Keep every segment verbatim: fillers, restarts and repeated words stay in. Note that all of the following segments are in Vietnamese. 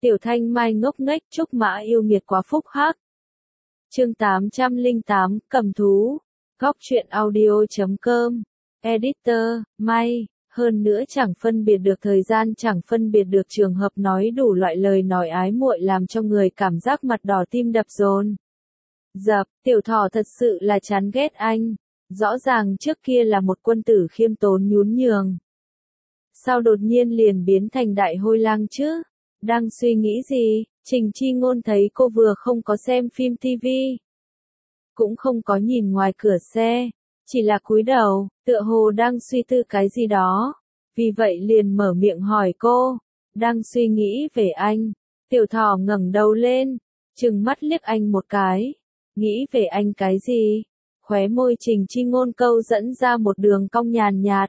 Tiểu Thanh Mai ngốc nghếch, Trúc Mã yêu nghiệt quá phúc hắc. Chương tám trăm lẻ tám, cầm thú. Góc truyện audio chấm com. Editor, May. Hơn nữa chẳng phân biệt được thời gian, chẳng phân biệt được trường hợp, nói đủ loại lời nói ái muội làm cho người cảm giác mặt đỏ tim đập dồn dập. Tiểu Thỏ thật sự là chán ghét anh. Rõ ràng trước kia là một quân tử khiêm tốn nhún nhường. Sao đột nhiên liền biến thành đại hôi lang chứ? Đang suy nghĩ gì? Trình Chi Ngôn thấy cô vừa không có xem phim ti vi, cũng không có nhìn ngoài cửa xe, chỉ là cúi đầu, tựa hồ đang suy tư cái gì đó. Vì vậy liền mở miệng hỏi cô, đang suy nghĩ về anh. Tiểu Thỏ ngẩng đầu lên, trừng mắt liếc anh một cái. Nghĩ về anh cái gì? Khóe môi Trình Chi Ngôn câu dẫn ra một đường cong nhàn nhạt.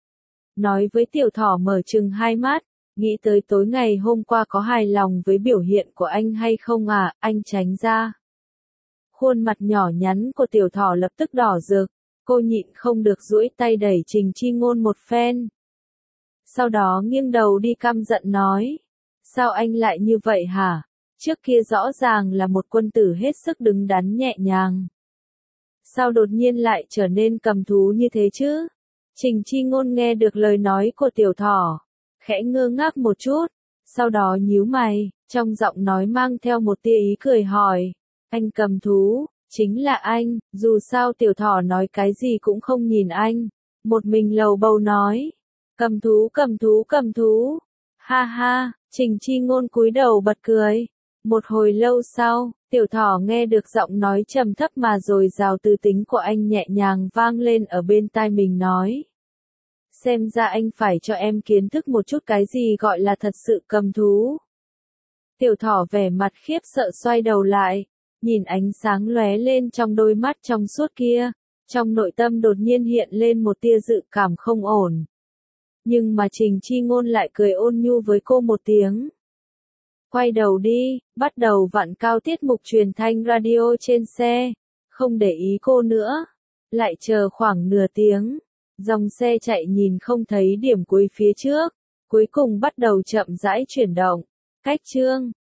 Nói với Tiểu Thỏ mở trừng hai mắt, nghĩ tới tối ngày hôm qua có hài lòng với biểu hiện của anh hay không à, anh tránh ra. Khuôn mặt nhỏ nhắn của Tiểu Thỏ lập tức đỏ rực, cô nhịn không được duỗi tay đẩy Trình Chi Ngôn một phen. Sau đó nghiêng đầu đi căm giận nói, sao anh lại như vậy hả? Trước kia rõ ràng là một quân tử hết sức đứng đắn nhẹ nhàng. Sao đột nhiên lại trở nên cầm thú như thế chứ? Trình Chi Ngôn nghe được lời nói của Tiểu Thỏ, khẽ ngơ ngác một chút, sau đó nhíu mày, trong giọng nói mang theo một tia ý cười hỏi, anh cầm thú, chính là anh. Dù sao Tiểu Thỏ nói cái gì cũng không nhìn anh, một mình lầu bầu nói, cầm thú cầm thú cầm thú, ha ha. Trình Chi Ngôn cúi đầu bật cười. Một hồi lâu sau, Tiểu Thỏ nghe được giọng nói trầm thấp mà dồi dào tư tính của anh nhẹ nhàng vang lên ở bên tai mình nói, xem ra anh phải cho em kiến thức một chút cái gì gọi là thật sự cầm thú. Tiểu Thỏ vẻ mặt khiếp sợ xoay đầu lại, nhìn ánh sáng lóe lên trong đôi mắt trong suốt kia, trong nội tâm đột nhiên hiện lên một tia dự cảm không ổn. Nhưng mà Trình Chi Ngôn lại cười ôn nhu với cô một tiếng. Quay đầu đi, bắt đầu vặn cao tiết mục truyền thanh radio trên xe, không để ý cô nữa. Lại chờ khoảng nửa tiếng, dòng xe chạy nhìn không thấy điểm cuối phía trước, cuối cùng bắt đầu chậm rãi chuyển động. Cách chương